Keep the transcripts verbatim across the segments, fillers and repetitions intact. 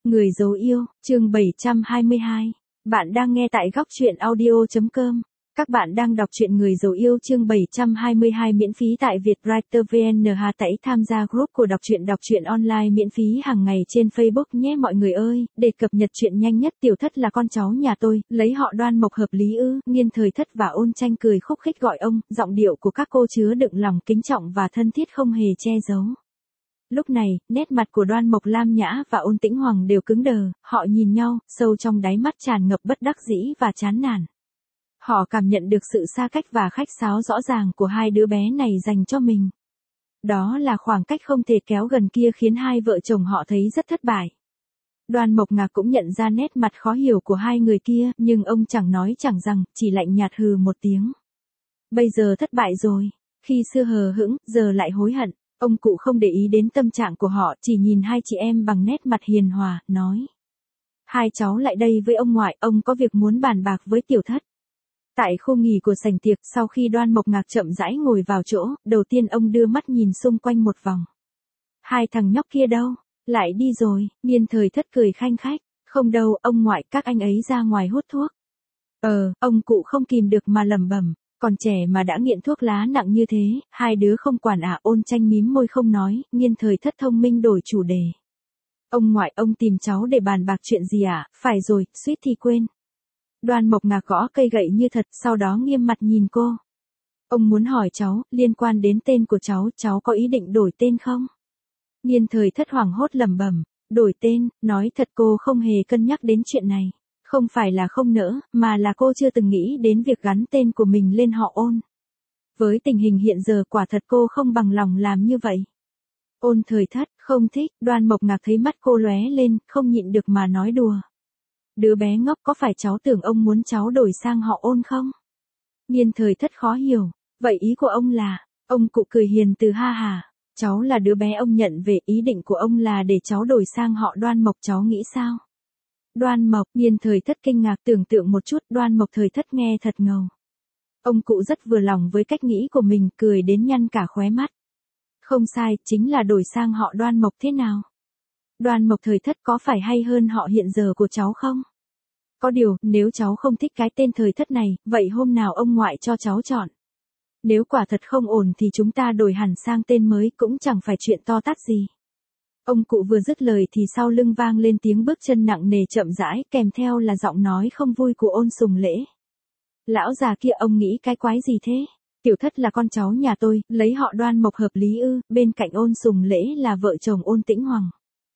Người dấu yêu, chương bảy trăm hai mươi hai. Bạn đang nghe tại góc truyện audio chấm com. Các bạn đang đọc truyện Người dấu yêu chương bảy trăm hai mươi hai miễn phí tại Vietwriter vê en. Hà tẩy tham gia group của đọc truyện đọc truyện online miễn phí hàng ngày trên Facebook nhé mọi người ơi. Để cập nhật truyện nhanh nhất, Tiểu Thất là con cháu nhà tôi, lấy họ Đoan Mộc hợp lý ư? Nghiên Thời Thất và Ôn Tranh cười khúc khích gọi ông, giọng điệu của các cô chứa đựng lòng kính trọng và thân thiết không hề che giấu. Lúc này, nét mặt của Đoan Mộc Lam Nhã và Ôn Tĩnh Hoàng đều cứng đờ, họ nhìn nhau, sâu trong đáy mắt tràn ngập bất đắc dĩ và chán nản. Họ cảm nhận được sự xa cách và khách sáo rõ ràng của hai đứa bé này dành cho mình. Đó là khoảng cách không thể kéo gần kia khiến hai vợ chồng họ thấy rất thất bại. Đoan Mộc Ngạc cũng nhận ra nét mặt khó hiểu của hai người kia, nhưng ông chẳng nói chẳng rằng, chỉ lạnh nhạt hừ một tiếng. Bây giờ thất bại rồi, khi xưa hờ hững, giờ lại hối hận. Ông cụ không để ý đến tâm trạng của họ, chỉ nhìn hai chị em bằng nét mặt hiền hòa, nói. Hai cháu lại đây với ông ngoại, ông có việc muốn bàn bạc với Tiểu Thất. Tại khu nghỉ của sảnh tiệc, sau khi Đoan Mộc Ngạc chậm rãi ngồi vào chỗ, đầu tiên ông đưa mắt nhìn xung quanh một vòng. Hai thằng nhóc kia đâu? Lại đi rồi, Nghiên Thời Thất cười khanh khách. Không đâu, ông ngoại, các anh ấy ra ngoài hút thuốc. Ờ, ông cụ không kìm được mà lẩm bẩm. Còn trẻ mà đã nghiện thuốc lá nặng như thế, hai đứa không quản à? Ôn Tranh mím môi không nói, Nghiên Thời Thất thông minh đổi chủ đề. Ông ngoại, ông tìm cháu để bàn bạc chuyện gì à? Phải rồi, suýt thì quên. Đoan Mộc Ngạc gõ cây gậy như thật, sau đó nghiêm mặt nhìn cô. Ông muốn hỏi cháu, liên quan đến tên của cháu, cháu có ý định đổi tên không? Nghiên Thời Thất hoảng hốt lẩm bẩm, đổi tên, nói thật cô không hề cân nhắc đến chuyện này. Không phải là không nỡ, mà là cô chưa từng nghĩ đến việc gắn tên của mình lên họ Ôn. Với tình hình hiện giờ quả thật cô không bằng lòng làm như vậy. Ôn Thời Thất, không thích, Đoan Mộc Ngạc thấy mắt cô lóe lên, không nhịn được mà nói đùa. Đứa bé ngốc, có phải cháu tưởng ông muốn cháu đổi sang họ Ôn không? Nghiên Thời Thất khó hiểu, vậy ý của ông là, ông cụ cười hiền từ ha hà. Cháu là đứa bé ông nhận về, ý định của ông là để cháu đổi sang họ Đoan Mộc, cháu nghĩ sao? Đoan Mộc, Nghiên Thời Thất kinh ngạc tưởng tượng một chút, Đoan Mộc Thời Thất nghe thật ngầu. Ông cụ rất vừa lòng với cách nghĩ của mình, cười đến nhăn cả khóe mắt. Không sai, chính là đổi sang họ Đoan Mộc thế nào? Đoan Mộc Thời Thất có phải hay hơn họ hiện giờ của cháu không? Có điều, nếu cháu không thích cái tên Thời Thất này, vậy hôm nào ông ngoại cho cháu chọn. Nếu quả thật không ổn thì chúng ta đổi hẳn sang tên mới, cũng chẳng phải chuyện to tát gì. Ông cụ vừa dứt lời thì sau lưng vang lên tiếng bước chân nặng nề chậm rãi, kèm theo là giọng nói không vui của Ôn Sùng Lễ. Lão già kia, ông nghĩ cái quái gì thế? Tiểu Thất là con cháu nhà tôi, lấy họ Đoan Mộc hợp lý ư? Bên cạnh Ôn Sùng Lễ là vợ chồng Ôn Tĩnh Hoàng.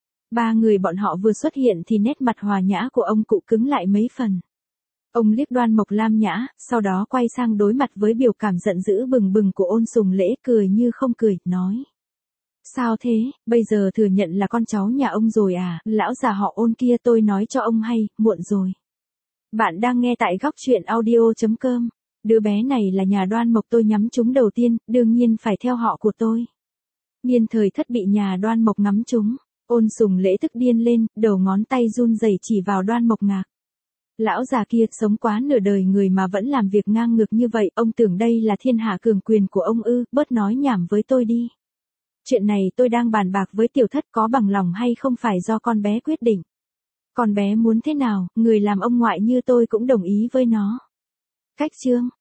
Ba người bọn họ vừa xuất hiện thì nét mặt hòa nhã của ông cụ cứng lại mấy phần. Ông liếc Đoan Mộc Lam Nhã, sau đó quay sang đối mặt với biểu cảm giận dữ bừng bừng của Ôn Sùng Lễ, cười như không cười, nói. Sao thế, bây giờ thừa nhận là con cháu nhà ông rồi à? Lão già họ Ôn kia, tôi nói cho ông hay, muộn rồi. Bạn đang nghe tại góc truyện audio chấm com. Đứa bé này là nhà Đoan Mộc tôi nhắm trúng đầu tiên, đương nhiên phải theo họ của tôi. Nghiên Thời Thất bị nhà Đoan Mộc ngắm trúng. Ôn Sùng Lễ tức điên lên, đầu ngón tay run rẩy chỉ vào Đoan Mộc Ngạc. Lão già kia sống quá nửa đời người mà vẫn làm việc ngang ngược như vậy, ông tưởng đây là thiên hạ cường quyền của ông ư? Bớt nói nhảm với tôi đi. Chuyện này tôi đang bàn bạc với Tiểu Thất, có bằng lòng hay không phải do con bé quyết định. Con bé muốn thế nào, người làm ông ngoại như tôi cũng đồng ý với nó. Cách chương.